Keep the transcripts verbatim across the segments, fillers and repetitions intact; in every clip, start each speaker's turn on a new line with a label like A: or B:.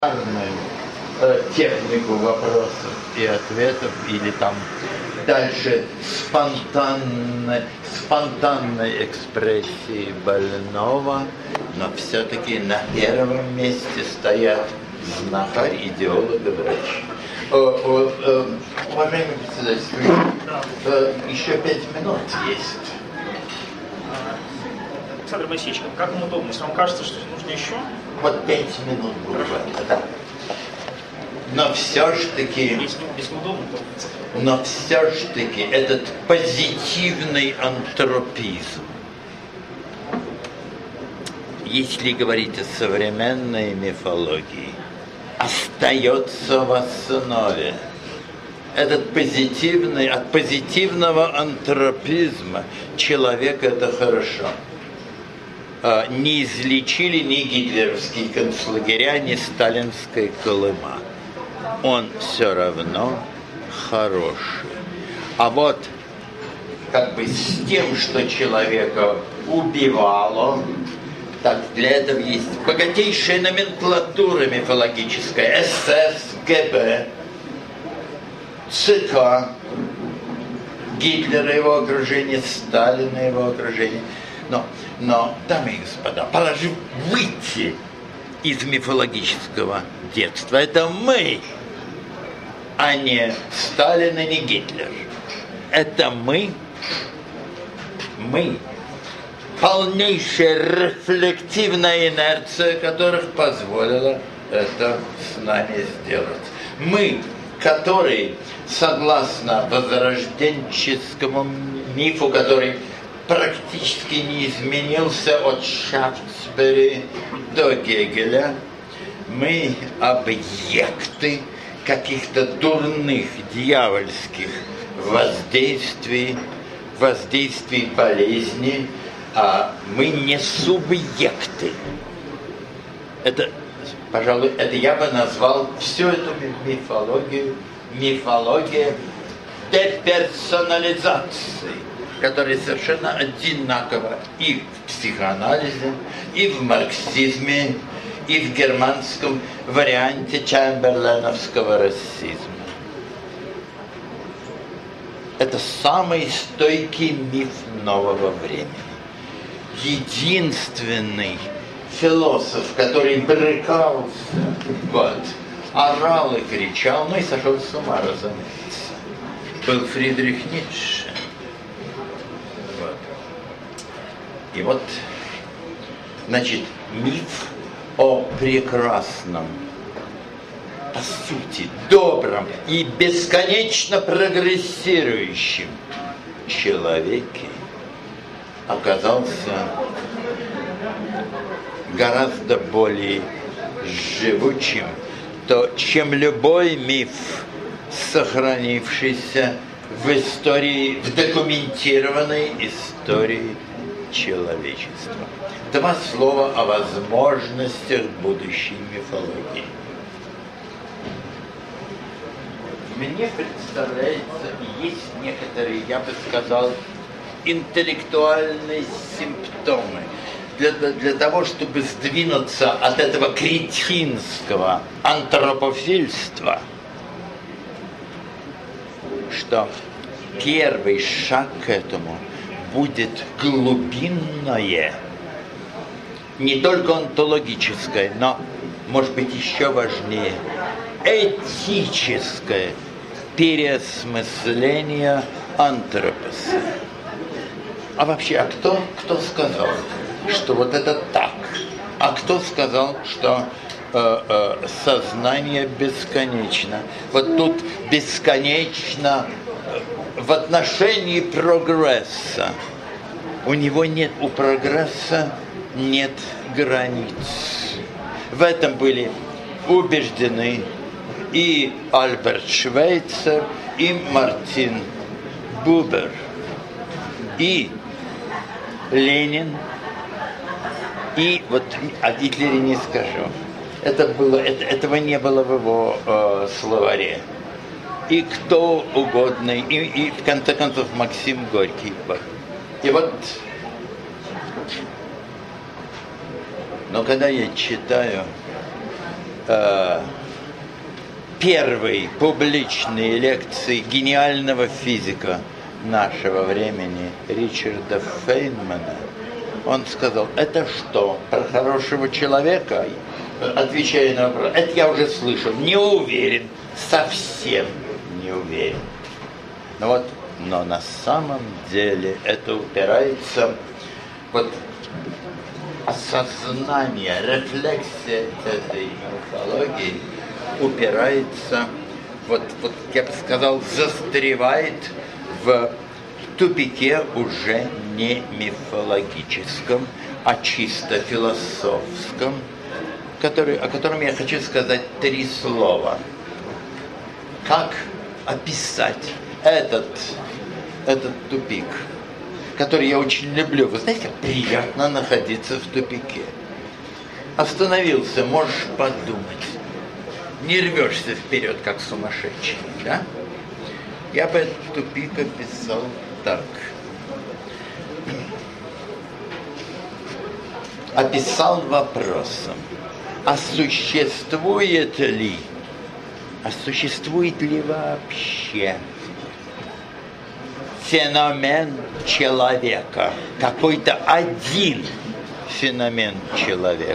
A: э, технику вопросов и ответов, или там дальше спонтанной, спонтанной экспрессии больного, но все-таки на первом месте стоят знахарь, идеолог и врач. О, о, о, уважаемый председатель, э, еще пять минут есть.
B: Александр Моисеевич, как вам удобно? Если вам кажется, что нужно еще?
A: Вот пять минут буквально, да. Но все ж таки,
B: Если, если удобно, то...
A: но все ж таки этот позитивный антропизм, если говорить о современной мифологии, остается в основе. Этот позитивный, от позитивного антропизма человек — это хорошо. Не излечили ни гитлеровские концлагеря, ни сталинская Колыма. Он все равно хороший. А вот как бы с тем, что человека убивало, так для этого есть богатейшая номенклатура мифологическая: СС, ГБ, ЦК, Гитлера и его окружение, Сталина и его окружение. Но, но, дамы и господа, пора же выйти из мифологического детства. Это мы, а не Сталин и не Гитлер. Это мы, мы, полнейшая рефлективная инерция, которых позволила это с нами сделать. Мы, которые, согласно возрожденческому мифу, который практически не изменился от Шафтсбери до Гегеля, мы объекты каких-то дурных, дьявольских воздействий, воздействий болезни, а мы не субъекты. Это, пожалуй, это я бы назвал всю эту мифологию мифология деперсонализации, которая совершенно одинакова и в психоанализе, и в марксизме, и в германском варианте чемберленовского расизма. Это самый стойкий миф нового времени. Единственный философ, который брыкался, вот, орал и кричал, ну и сошел с ума, разумеется, был Фридрих Ницше. Вот. И вот, значит, миф о прекрасном, по сути, добром и бесконечно прогрессирующем человеке оказался гораздо более живучим, то, чем любой миф, сохранившийся в истории, в документированной истории человечества. Два слова о возможностях будущей мифологии. Мне представляется, есть некоторые, я бы сказал, интеллектуальные симптомы для, для того, чтобы сдвинуться от этого кретинского антропофильства, что первый шаг к этому будет глубинное, не только онтологическое, но, может быть, еще важнее, этическое переосмысление антропоса. А вообще, а кто, кто сказал, что вот это так? А кто сказал, что э, э, сознание бесконечно? Вот тут бесконечно в отношении прогресса. У него нет, у прогресса нет границ. В этом были убеждены и Альберт Швейцер, и Мартин Бубер, и Ленин, и вот о Гитлере не скажу. Это было, это, этого не было в его э, словаре. И кто угодно, и, и в конце концов Максим Горький. И вот, но когда я читаю э, первой публичной лекции гениального физика нашего времени Ричарда Фейнмана, он сказал: это что, про хорошего человека? Отвечая на вопрос, это я уже слышал, не уверен, совсем не уверен. Но вот, но на самом деле это упирается, вот осознание, рефлексия этой мифологии упирается, вот, вот я бы сказал, застревает в тупике уже не мифологическом, а чисто философском, который, о котором я хочу сказать три слова. Как описать этот, этот тупик, который я очень люблю? Вы знаете, как приятно находиться в тупике. Остановился, можешь подумать. Не рвешься вперед, как сумасшедший, да? Я бы этот тупик описал так. Описал вопросом: а существует ли, а существует ли вообще феномен человека, какой-то один феномен человека?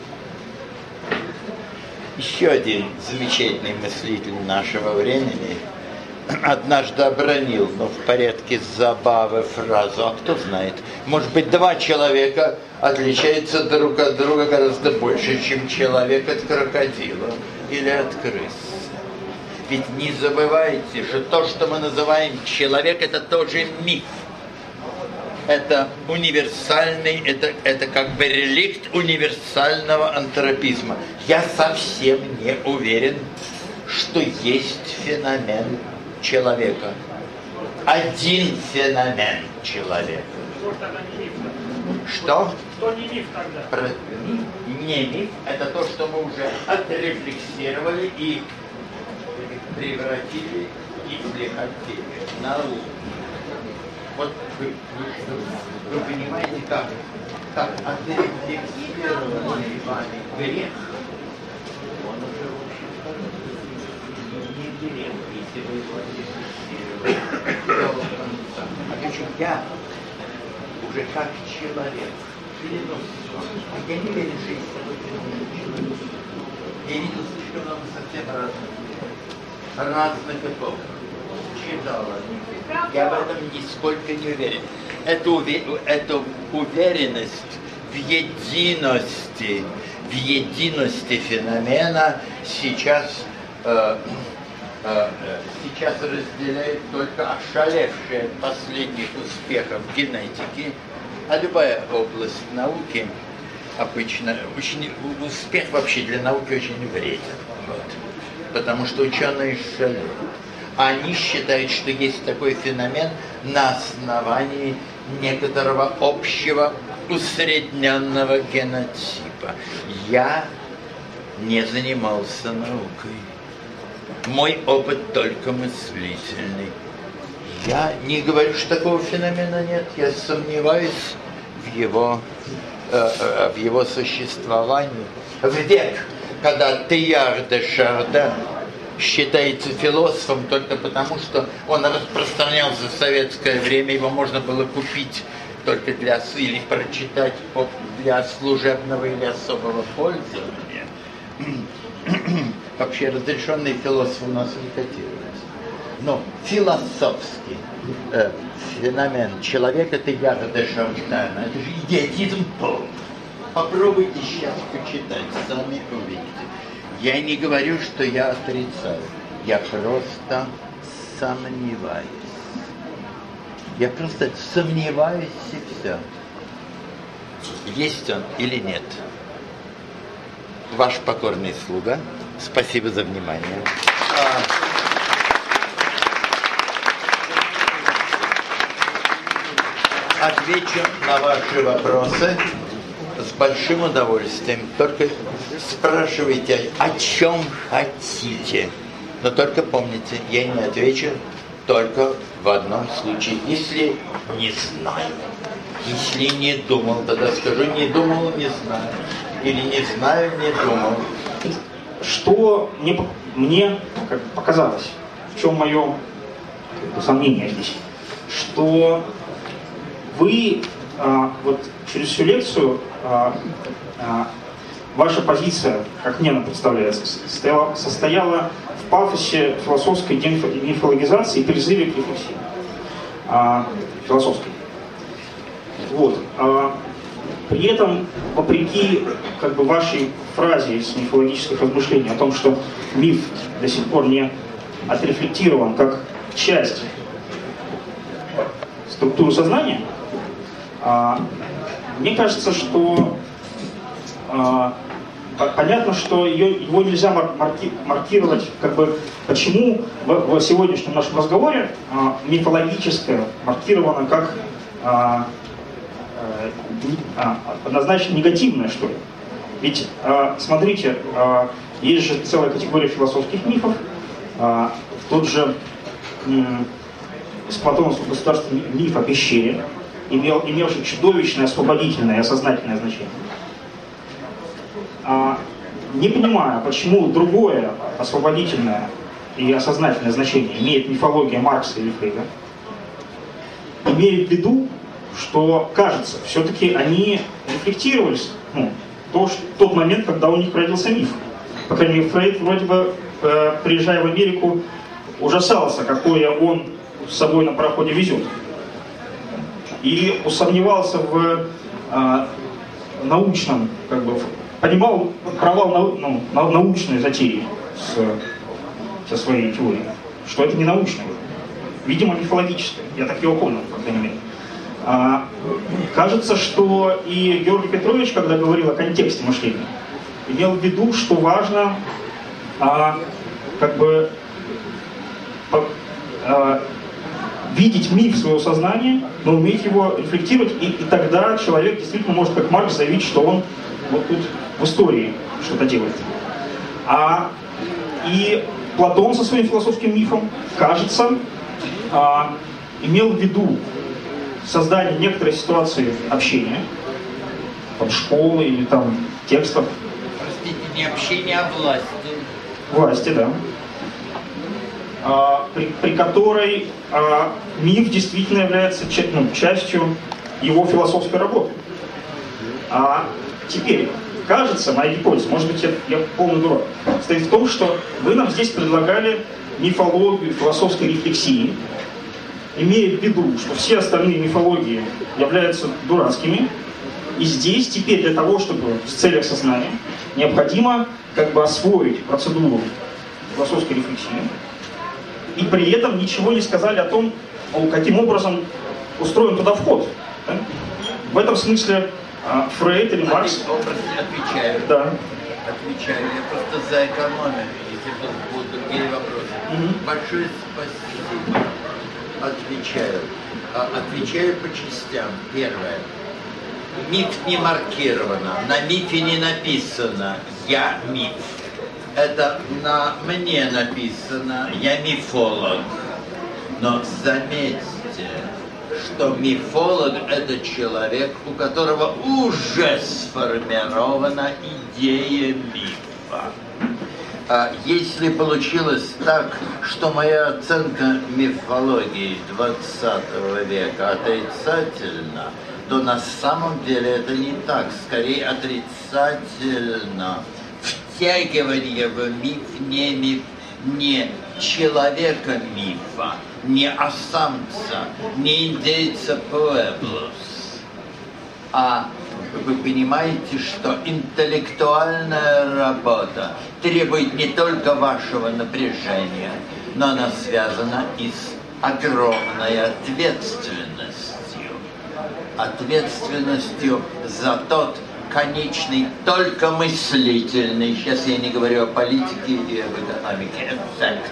A: Еще один замечательный мыслитель нашего времени однажды обронил, но в порядке забавы, фразу: а кто знает, может быть, два человека отличаются друг от друга гораздо больше, чем человек от крокодила или от крысы. Ведь не забывайте, что то, что мы называем человек, это тоже миф. Это универсальный, это, это как бы реликт универсального антропизма. Я совсем не уверен, что есть феномен человека. Один феномен человека. Что?
B: Что не миф тогда?
A: Про... Не миф, это то, что мы уже отрефлексировали и превратили, если хотели, в науку. Вот вы, вы, вы понимаете, как, как отрефлексированный вами грех, он уже не грех, если вы его отрефлексировали. А причем я уже как человек, а я не верю, что есть такой человек. Я видел слишком много совсем разных, разных эпох. Читал о них. Я в этом нисколько не уверен. Эту, уве... Эту уверенность в единости, в единости феномена сейчас, э, э, сейчас разделяет только ошалевшие от последних успехов генетики, а любая область науки обычно, очень, успех вообще для науки очень вреден. Вот. Потому что ученые шалят. Они считают, что есть такой феномен на основании некоторого общего усредненного генотипа. Я не занимался наукой. Мой опыт только мыслительный. Я не говорю, что такого феномена нет. Я сомневаюсь в его, э, в его существовании. В век, когда Тейлор де Шарден считается философом только потому, что он распространялся в советское время, его можно было купить только для, или прочитать для служебного или особого пользования. Вообще разрешенные философы у нас не котируются. Но философский э, феномен человека Тейлора де Шардена, это же идиотизм полный. Попробуйте сейчас почитать, сами увидите. Я не говорю, что я отрицаю. Я просто сомневаюсь. Я просто сомневаюсь и все. Есть он или нет. Ваш покорный слуга. Спасибо за внимание. Отвечу на ваши вопросы с большим удовольствием. Только спрашивайте, о чем хотите. Но только помните, я не отвечу только в одном случае. Если не знаю. Если не думал, тогда скажу, не думал, не знаю. Или не знаю, не думал.
C: что мне, мне как бы показалось, в чем мое как бы, сомнение здесь, что вы а, вот через всю лекцию а, а, ваша позиция, как мне она представляется, состояла, состояла в пафосе философской демифологизации и призыве к рефлексии а, философской. Вот. А, при этом, вопреки как бы, вашей фразе из мифологических размышлений о том, что миф до сих пор не отрефлектирован как часть структуры сознания, а, мне кажется, что а, понятно, что ее, его нельзя марки, маркировать, как бы, почему в, в сегодняшнем нашем разговоре а, мифологическое маркировано как а, а, однозначно негативное, что ли. Ведь, а, смотрите, а, есть же целая категория философских мифов, а, тот же м, из платоновского государства миф о пещере, имел, имевший чудовищное освободительное и осознательное значение. А, не понимаю, почему другое освободительное и осознательное значение имеет мифология Маркса или Фрейда, имея в виду, что, кажется, все-таки они рефлектировались, ну, то, что, тот момент, когда у них родился миф. По крайней мере, Фрейд вроде бы, э, приезжая в Америку, ужасался, какое он с собой на пароходе везет. И усомневался в э, научном, как бы, понимал провал нау, ну, на, научной затеи с, со своей теорией, что это не научное, видимо, мифологическое. Я так его понял, по крайней мере. А, кажется, что и Георгий Петрович, когда говорил о контексте мышления, имел в виду, что важно а, как бы по, а, видеть миф своего сознания, но уметь его рефлектировать, и, и тогда человек действительно может, как Маркс, заявить, что он вот тут в истории что-то делает. А, и Платон со своим философским мифом, кажется, а, имел в виду создание некоторой ситуации общения, там, школы или там текстов.
A: Простите, не общение, а власти.
C: Власти, да. А, при, при которой а, миф действительно является ча- ну, частью его философской работы. А теперь, кажется, моя гипотеза, может быть, я, я полный дурак, состоит в том, что вы нам здесь предлагали мифологию философской рефлексии, имея в виду, что все остальные мифологии являются дурацкими, и здесь теперь для того, чтобы в целях сознания необходимо как бы освоить процедуру философской рефлексии, и при этом ничего не сказали о том, каким образом устроен туда вход. Да? В этом смысле Фрейд или Маркс...
A: Отвечаю.
C: Да.
A: Отвечаю. Я просто за экономию, если будут другие вопросы. Mm-hmm. Большое спасибо. Отвечаю. Отвечаю по частям. Первое. Миф не маркировано. На мифе не написано «я миф». Это на мне написано «я мифолог». Но заметьте, что мифолог – это человек, у которого уже сформирована идея мифа. А если получилось так, что моя оценка мифологии двадцатого века отрицательна, то на самом деле это не так, скорее отрицательно. Втягивание в миф не миф, не человека мифа, не осамца, не индейца Пуэблос. А вы понимаете, что интеллектуальная работа требует не только вашего напряжения, но она связана и с огромной ответственностью. Ответственностью за тот конечный, только мыслительный, сейчас я не говорю о политике и об экономике, эффект.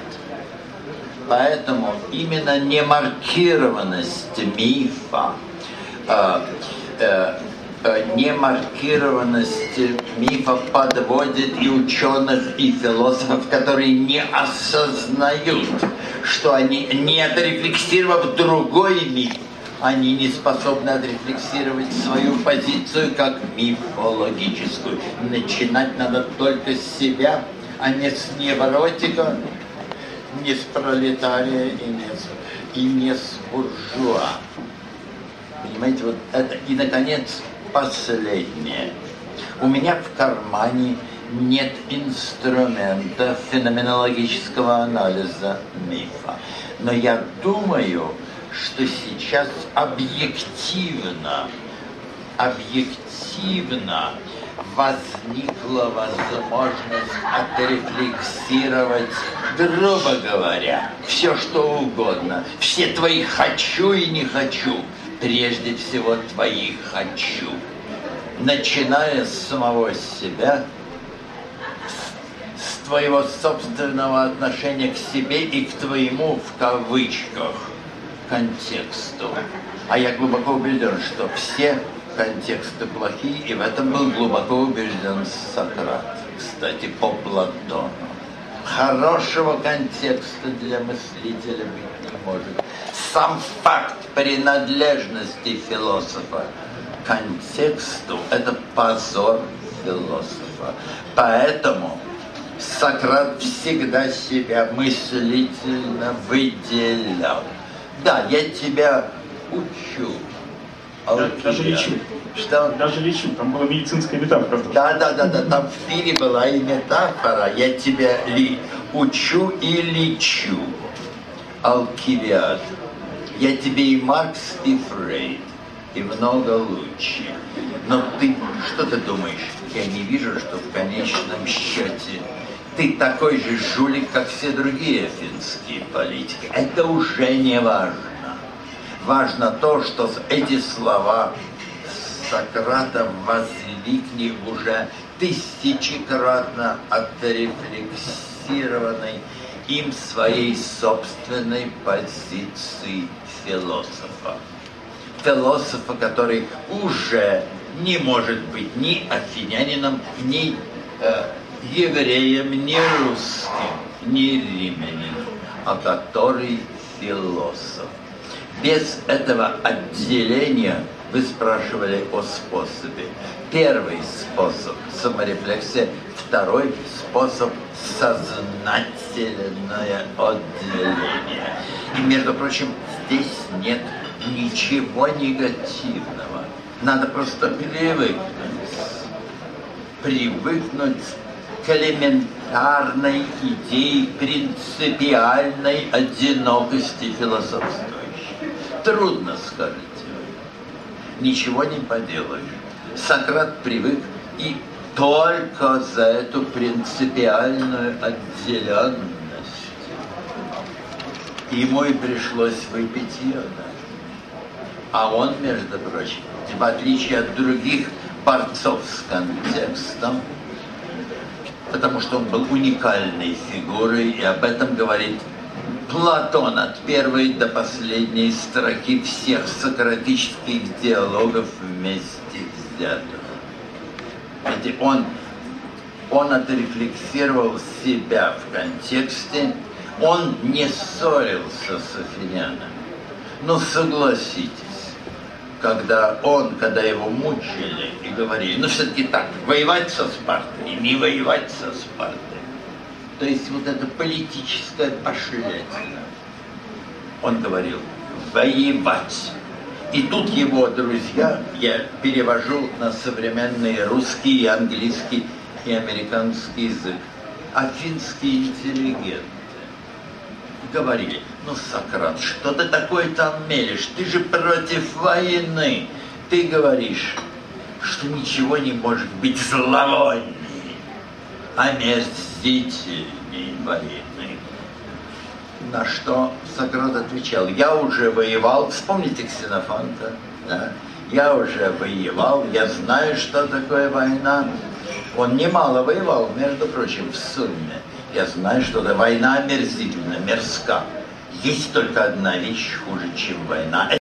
A: Поэтому именно немаркированность мифа, э, э, э, немаркированность мифа подводит и ученых, и философов, которые не осознают, что они, не отрефлексировав другой миф, они не способны отрефлексировать свою позицию как мифологическую. Начинать надо только с себя, а не с невротика, не с пролетария и не с, и не с буржуа. Понимаете, вот это. И, наконец, последнее. У меня в кармане нет инструмента феноменологического анализа мифа. Но я думаю, что сейчас объективно, объективно возникла возможность отрефлексировать, грубо говоря, все что угодно. Все твои «хочу» и «не хочу». Прежде всего твои «хочу». Начиная с самого себя, с твоего собственного отношения к себе и к твоему, в кавычках, контексту. А я глубоко убежден, что все контексты плохие, и в этом был глубоко убежден Сократ, кстати, по Платону. Хорошего контекста для мыслителя быть не может. Сам факт принадлежности философа к контексту – это позор философа. Поэтому Сократ всегда себя мыслительно выделял. Да, я тебя учу.
C: Даже лечу.
A: Что?
C: Даже лечу. Там была медицинская метафора.
A: Да, да, да, да. Там в пире была и метафора. Я тебя ли учу и лечу. Алкивиад. Я тебе и Маркс, и Фрейд, и много лучше. Но ты, что ты думаешь? Я не вижу, что в конечном счете ты такой же жулик, как все другие финские политики. Это уже не важно. Важно то, что эти слова Сократа возвикли уже тысячекратно отрефлексированной им своей собственной позиции философа. Философа, который уже не может быть ни афинянином, ни э, евреем, ни русским, ни римлянином, а который философ. Без этого отделения вы спрашивали о способе. Первый способ – саморефлексия, второй способ – сознательное отделение. И, между прочим, здесь нет ничего негативного. Надо просто привыкнуть. Привыкнуть к элементарной идее принципиальной одинокости философствующей. Трудно, скажете вы. Ничего не поделаешь. Сократ привык, и только за эту принципиальную отделенность ему и пришлось выпить йода. А он, между прочим, в отличие от других борцов с контекстом, потому что он был уникальной фигурой, и об этом говорит Платон от первой до последней строки всех сократических диалогов вместе взятых. Ведь он, он отрефлексировал себя в контексте, он не ссорился с афинянами. Но согласитесь, когда он, когда его мучили и говорили, ну все-таки так, воевать со Спартой, не воевать со Спартой. То есть вот эта политическая пошлятина. Он говорил, воевать. И тут его друзья, я перевожу на современный русский, и английский и американский язык, афинские интеллигенты говорили, ну, Сократ, что ты такое там мелешь? Ты же против войны. Ты говоришь, что ничего не может быть зловоннее, омерзительней войны. На что Сократ отвечал, я уже воевал, вспомните Ксенофонта, да? Я уже воевал, я знаю, что такое война. Он немало воевал, между прочим, в сумме. Я знаю, что это война омерзительна, мерзка. Есть только одна вещь хуже, чем война.